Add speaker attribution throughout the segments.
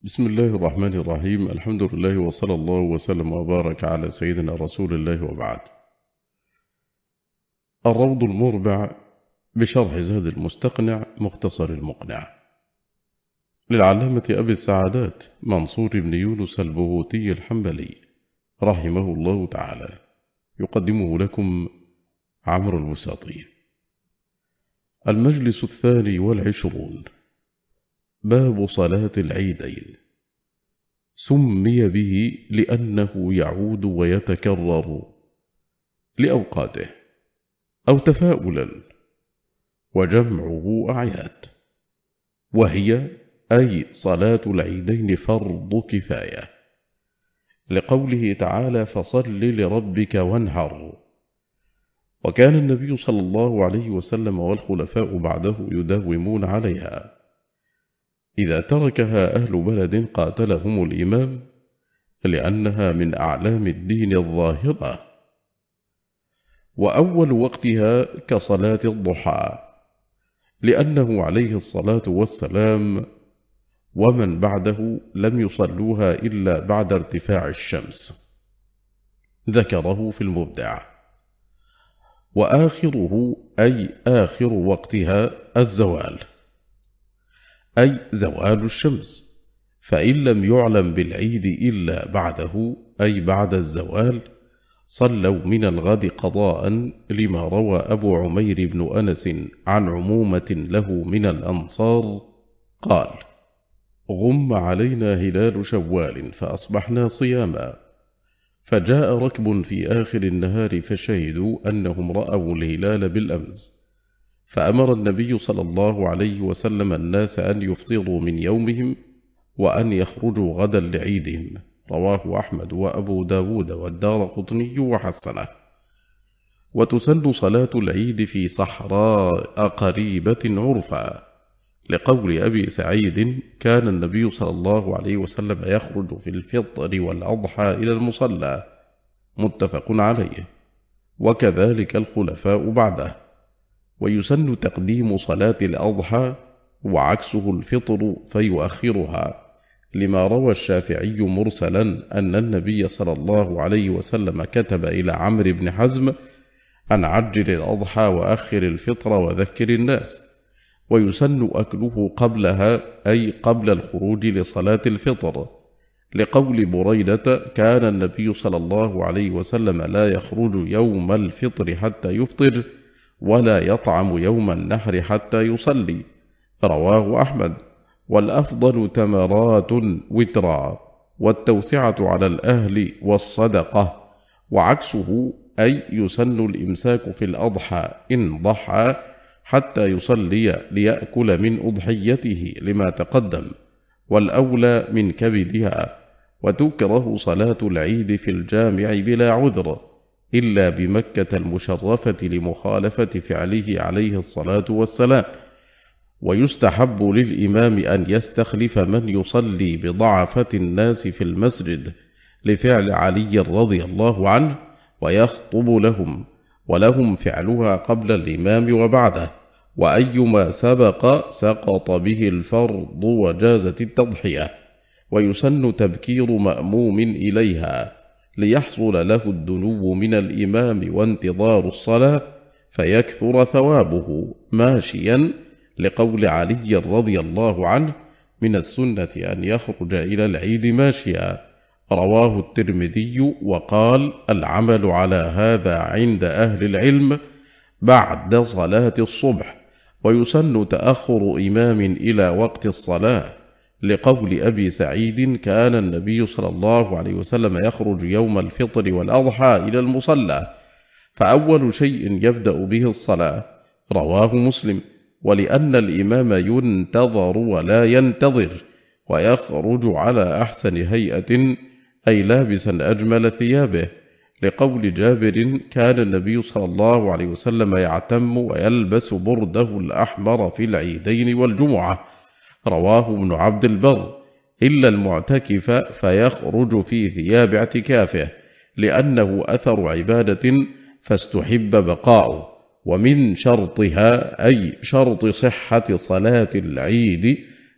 Speaker 1: بسم الله الرحمن الرحيم. الحمد لله وصلى الله وسلم وبارك على سيدنا رسول الله وبعد. الروض المربع بشرح زاد المستقنع مختصر المقنع للعلامة أبي السعادات منصور بن يونس البهوتي الحنبلي رحمه الله تعالى، يقدمه لكم عمرو البساطي. المجلس 22 باب صلاة العيدين. سمي به لأنه يعود ويتكرر لأوقاته أو تفاؤلا، وجمعه أعياد، وهي أي صلاة العيدين فرض كفاية، لقوله تعالى: فصل لربك وانحر. وكان النبي صلى الله عليه وسلم والخلفاء بعده يداومون عليها. إذا تركها أهل بلد قاتلهم الإمام، لأنها من أعلام الدين الظاهرة. وأول وقتها كصلاة الضحى، لأنه عليه الصلاة والسلام ومن بعده لم يصلوها إلا بعد ارتفاع الشمس، ذكره في المبدع. وآخره أي آخر وقتها الزوال، أي زوال الشمس، فإن لم يعلم بالعيد إلا بعده أي بعد الزوال صلوا من الغد قضاء، لما روى أبو عمير بن أنس عن عمومة له من الأنصار قال: غم علينا هلال شوال فأصبحنا صياما، فجاء ركب في آخر النهار فشهدوا أنهم رأوا الهلال بالأمس، فأمر النبي صلى الله عليه وسلم الناس أن يفطروا من يومهم وأن يخرجوا غدا لعيدهم. رواه أحمد وأبو داود والدارقطني وحسنه. وتسن صلاة العيد في صحراء قريبة عرفا، لقول أبي سعيد: كان النبي صلى الله عليه وسلم يخرج في الفطر والأضحى إلى المصلى، متفق عليه، وكذلك الخلفاء بعده. ويسن تقديم صلاة الأضحى وعكسه الفطر فيؤخرها، لما روى الشافعي مرسلا أن النبي صلى الله عليه وسلم كتب إلى عمرو بن حزم أن عجل الأضحى وأخر الفطر وذكر الناس. ويسن أكله قبلها أي قبل الخروج لصلاة الفطر، لقول بريدة: كان النبي صلى الله عليه وسلم لا يخرج يوم الفطر حتى يفطر، ولا يطعم يوم النحر حتى يصلي. رواه أحمد. والأفضل تمرات وترا، والتوسعة على الأهل والصدقة، وعكسه أي يسن الإمساك في الأضحى إن ضحى حتى يصلي ليأكل من أضحيته لما تقدم، والأولى من كبدها. وتكره صلاة العيد في الجامع بلا عذر إلا بمكة المشرفة لمخالفة فعله عليه الصلاة والسلام. ويستحب للإمام أن يستخلف من يصلي بضعفة الناس في المسجد، لفعل علي رضي الله عنه، ويخطب لهم، ولهم فعلها قبل الإمام وبعده، وأيما سبق سقط به الفرض وجازت التضحية. ويسن تبكير مأموم إليها، ليحصل له الدنو من الإمام وانتظار الصلاة، فيكثر ثوابه ماشيا، لقول علي رضي الله عنه: من السنة أن يخرج إلى العيد ماشيا. رواه الترمذي وقال: العمل على هذا عند أهل العلم بعد صلاة الصبح. ويسن تأخر إمام إلى وقت الصلاة، لقول أبي سعيد: كان النبي صلى الله عليه وسلم يخرج يوم الفطر والأضحى إلى المصلى، فأول شيء يبدأ به الصلاة. رواه مسلم. ولأن الإمام ينتظر ولا ينتظر، ويخرج على أحسن هيئة أي لابسا أجمل ثيابه، لقول جابر: كان النبي صلى الله عليه وسلم يعتم ويلبس برده الأحمر في العيدين والجمعة. رواه ابن عبد البر. إلا المعتكف فيخرج في ثياب اعتكافه، لأنه أثر عبادة فاستحب بقاؤه. ومن شرطها أي شرط صحة صلاة العيد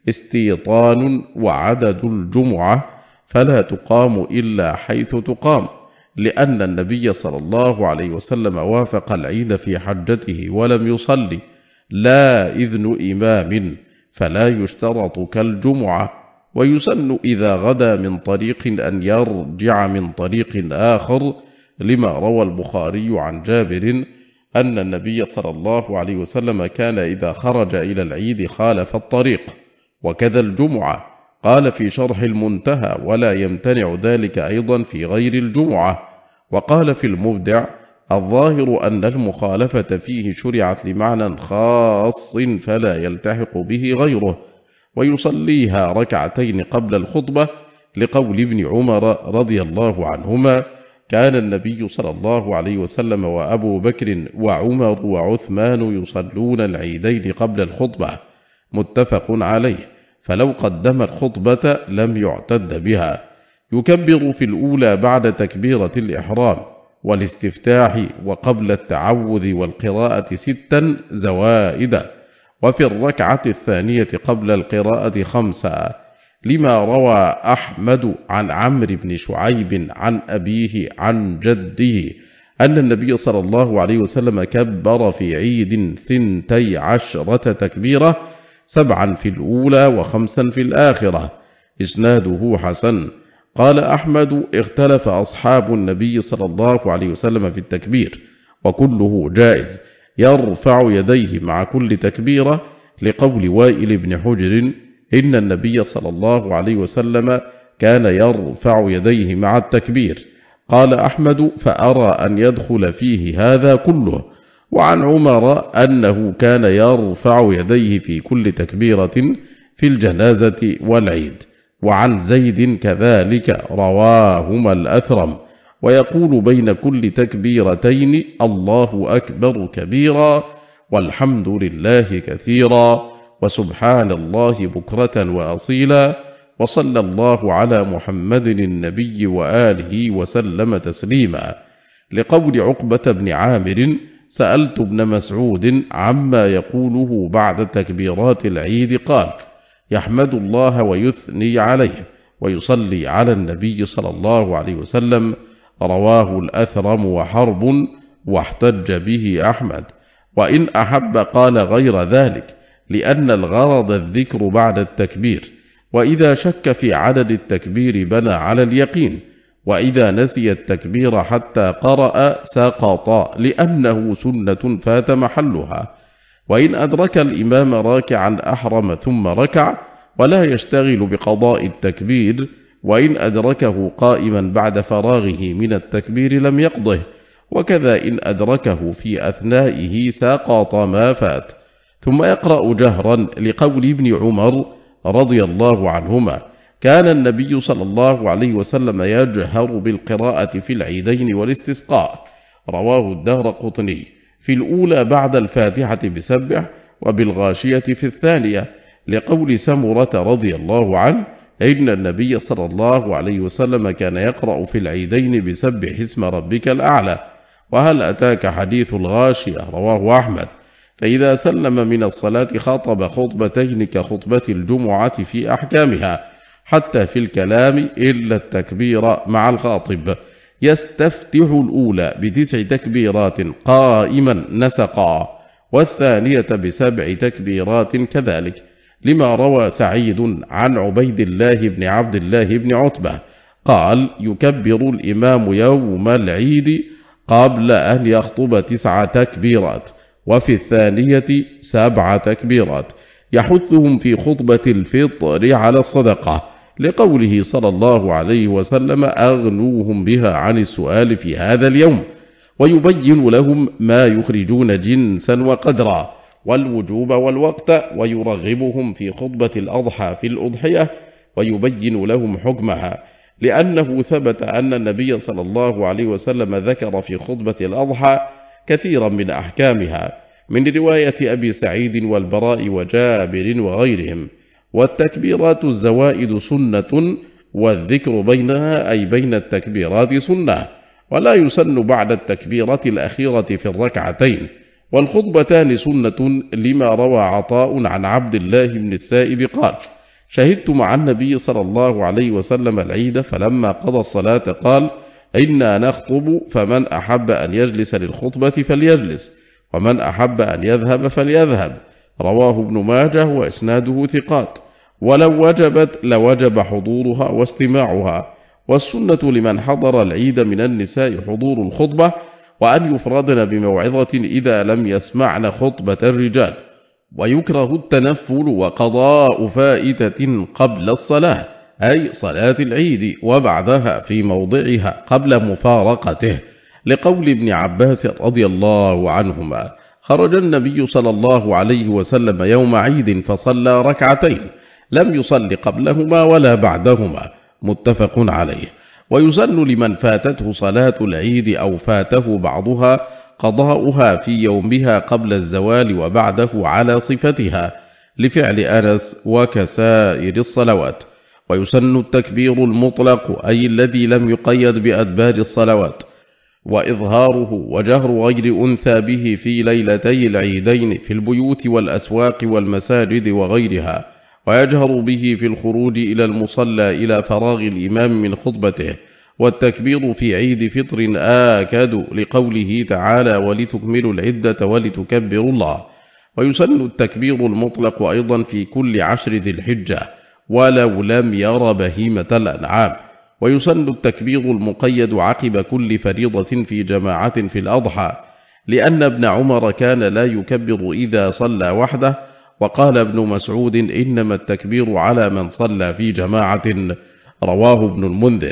Speaker 1: استيطان وعدد الجمعة فلا تقام إلا حيث تقام، لأن النبي صلى الله عليه وسلم وافق العيد في حجته ولم يصلي، لا إذن إمام فلا يشترط كالجمعة. ويسن إذا غدا من طريق أن يرجع من طريق آخر، لما روى البخاري عن جابر أن النبي صلى الله عليه وسلم كان إذا خرج إلى العيد خالف الطريق، وكذا الجمعة. قال في شرح المنتهى: ولا يمتنع ذلك أيضا في غير الجمعة. وقال في المبدع: الظاهر أن المخالفة فيه شرعت لمعنى خاص فلا يلتحق به غيره، ويصليها ركعتين قبل الخطبة، لقول ابن عمر رضي الله عنهما: كان النبي صلى الله عليه وسلم وأبو بكر وعمر وعثمان يصلون العيدين قبل الخطبة، متفق عليه، فلو قدم الخطبة لم يعتد بها. يكبر في الأولى بعد تكبيرة الإحرام والاستفتاح وقبل التعوذ والقراءة 6 زوائد، وفي الركعة الثانية قبل القراءة 5، لما روى أحمد عن عمرو بن شعيب عن أبيه عن جده أن النبي صلى الله عليه وسلم كبر في عيد 12 تكبيرة، 7 في الأولى و5 في الآخرة. إسناده حسن. قال أحمد: اختلف أصحاب النبي صلى الله عليه وسلم في التكبير، وكله جائز، يرفع يديه مع كل تكبيرة، لقول وائل بن حجر: إن النبي صلى الله عليه وسلم كان يرفع يديه مع التكبير. قال أحمد: فأرى أن يدخل فيه هذا كله. وعن عمر أنه كان يرفع يديه في كل تكبيرة في الجنازة والعيد. وعن زيد كذلك، رواهما الأثرم. ويقول بين كل تكبيرتين: الله أكبر كبيرا، والحمد لله كثيرا، وسبحان الله بكرة وأصيلا، وصلى الله على محمد النبي وآله وسلم تسليما. لقول عقبة بن عامر: سألت ابن مسعود عما يقوله بعد تكبيرات العيد، قال: يحمد الله ويثني عليه ويصلي على النبي صلى الله عليه وسلم. رواه الأثرم وحرب، واحتج به أحمد. وإن أحب قال غير ذلك، لأن الغرض الذكر بعد التكبير، وإذا شك في عدد التكبير بنى على اليقين، وإذا نسي التكبير حتى قرأ سقط، لأنه سنة فات محلها. وإن أدرك الإمام راكعا أحرم ثم ركع، ولا يشتغل بقضاء التكبير. وإن أدركه قائما بعد فراغه من التكبير لم يقضه، وكذا إن أدركه في أثنائه سقط ما فات. ثم يقرأ جهرا، لقول ابن عمر رضي الله عنهما: كان النبي صلى الله عليه وسلم يجهر بالقراءة في العيدين والاستسقاء. رواه الدارقطني في الأولى بعد الفاتحة بسبح، وبالغاشية في الثانية، لقول سمرة رضي الله عنه: إن النبي صلى الله عليه وسلم كان يقرأ في العيدين بسبح اسم ربك الأعلى. وهل أتاك حديث الغاشية؟ رواه أحمد. فإذا سلم من الصلاة خطب خطبتين كخطبة الجمعة في أحكامها، حتى في الكلام إلا التكبير مع الخاطب. يستفتح الأولى ب9 تكبيرات قائما نسقا، والثانية ب7 تكبيرات كذلك، لما روى سعيد عن عبيد الله بن عبد الله بن عتبة قال: يكبر الإمام يوم العيد قبل أن يخطب 9 تكبيرات، وفي الثانية 7 تكبيرات، يحثهم في خطبة الفطر على الصدقة، لقوله صلى الله عليه وسلم: أغنوهم بها عن السؤال في هذا اليوم، ويبين لهم ما يخرجون جنسا وقدرا والوجوب والوقت، ويرغبهم في خطبة الأضحى في الأضحية، ويبين لهم حكمها، لأنه ثبت أن النبي صلى الله عليه وسلم ذكر في خطبة الأضحى كثيرا من أحكامها، من رواية أبي سعيد والبراء وجابر وغيرهم. والتكبيرات الزوائد سنة، والذكر بينها أي بين التكبيرات سنة، ولا يسن بعد التكبيرة الأخيرة في الركعتين. والخطبتان سنة، لما روى عطاء عن عبد الله بن السائب قال: شهدت مع النبي صلى الله عليه وسلم العيد، فلما قضى الصلاة قال: إنا نخطب، فمن أحب أن يجلس للخطبة فليجلس، ومن أحب أن يذهب فليذهب. رواه ابن ماجه وإسناده ثقات، ولو وجبت لوجب حضورها واستماعها. والسنة لمن حضر العيد من النساء حضور الخطبة، وأن يفردن بموعظة إذا لم يسمعن خطبة الرجال. ويكره التنفل وقضاء فائتة قبل الصلاة، أي صلاة العيد، وبعدها في موضعها قبل مفارقته، لقول ابن عباس رضي الله عنهما: خرج النبي صلى الله عليه وسلم يوم عيد فصلى ركعتين، لم يصل قبلهما ولا بعدهما، متفق عليه. ويسن لمن فاتته صلاة العيد أو فاته بعضها قضاؤها في يومها قبل الزوال وبعده على صفتها، لفعل أنس: وكسائر الصلوات. ويسن التكبير المطلق، أي الذي لم يقيد بأدبار الصلوات، وإظهاره وجهر غير أنثى به في ليلتي العيدين في البيوت والأسواق والمساجد وغيرها، ويجهر به في الخروج إلى المصلى إلى فراغ الإمام من خطبته. والتكبير في عيد فطر آكد، لقوله تعالى: ولتكملوا العدة ولتكبروا الله. ويسن التكبير المطلق أيضا في كل 10 ذي الحجة، ولو لم ير بهيمة الأنعام. ويسن التكبير المقيد عقب كل فريضة في جماعة في الأضحى، لأن ابن عمر كان لا يكبر إذا صلى وحده. وقال ابن مسعود: إنما التكبير على من صلى في جماعة. رواه ابن المنذر: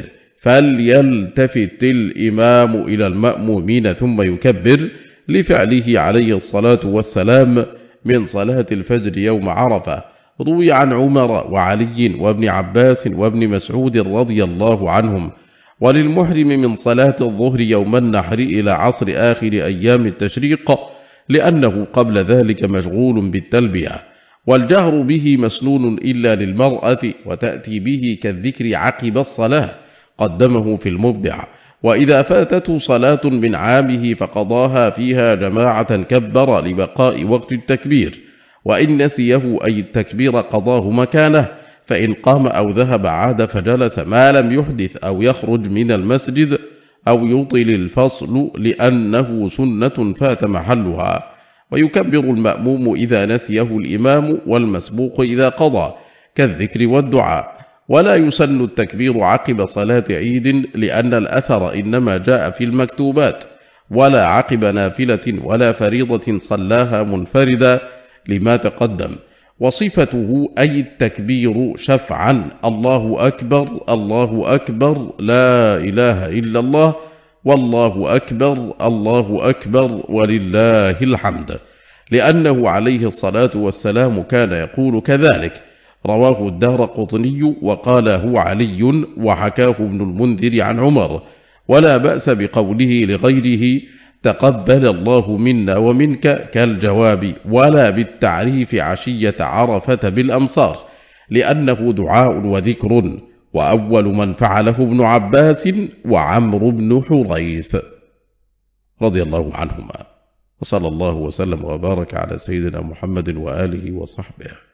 Speaker 1: فليلتفت الإمام إلى المأمومين ثم يكبر، لفعله عليه الصلاة والسلام من صلاة الفجر يوم عرفة. روي عن عمر وعلي وابن عباس وابن مسعود رضي الله عنهم. وللمحرم من صلاة الظهر يوم النحر إلى عصر آخر أيام التشريق، لأنه قبل ذلك مشغول بالتلبية. والجهر به مسنون إلا للمرأة، وتأتي به كالذكر عقب الصلاة، قدمه في المبدع. وإذا فاتته صلاة من عامه فقضاها فيها جماعة كبر لبقاء وقت التكبير، وإن نسيه أي التكبير قضاه مكانه، فإن قام أو ذهب عاد فجلس ما لم يحدث أو يخرج من المسجد أو يطل الفصل، لأنه سنة فات محلها. ويكبر المأموم إذا نسيه الإمام، والمسبوق إذا قضى، كالذكر والدعاء. ولا يسن التكبير عقب صلاة عيد، لأن الأثر إنما جاء في المكتوبات، ولا عقب نافلة ولا فريضة صلاها منفردا، لما تقدم. وصفته أي التكبير شفعا: الله أكبر الله أكبر لا إله إلا الله، والله أكبر الله أكبر ولله الحمد، لأنه عليه الصلاة والسلام كان يقول كذلك. رواه الدارقطني وقاله علي، وحكاه ابن المنذر عن عمر. ولا بأس بقوله لغيره: تقبل الله منا ومنك، كالجواب، ولا بالتعريف عشية عرفة بالأمصار، لأنه دعاء وذكر. وأول من فعله ابن عباس وعمرو بن حريث رضي الله عنهما. وصلى الله وسلم وبارك على سيدنا محمد وآله وصحبه.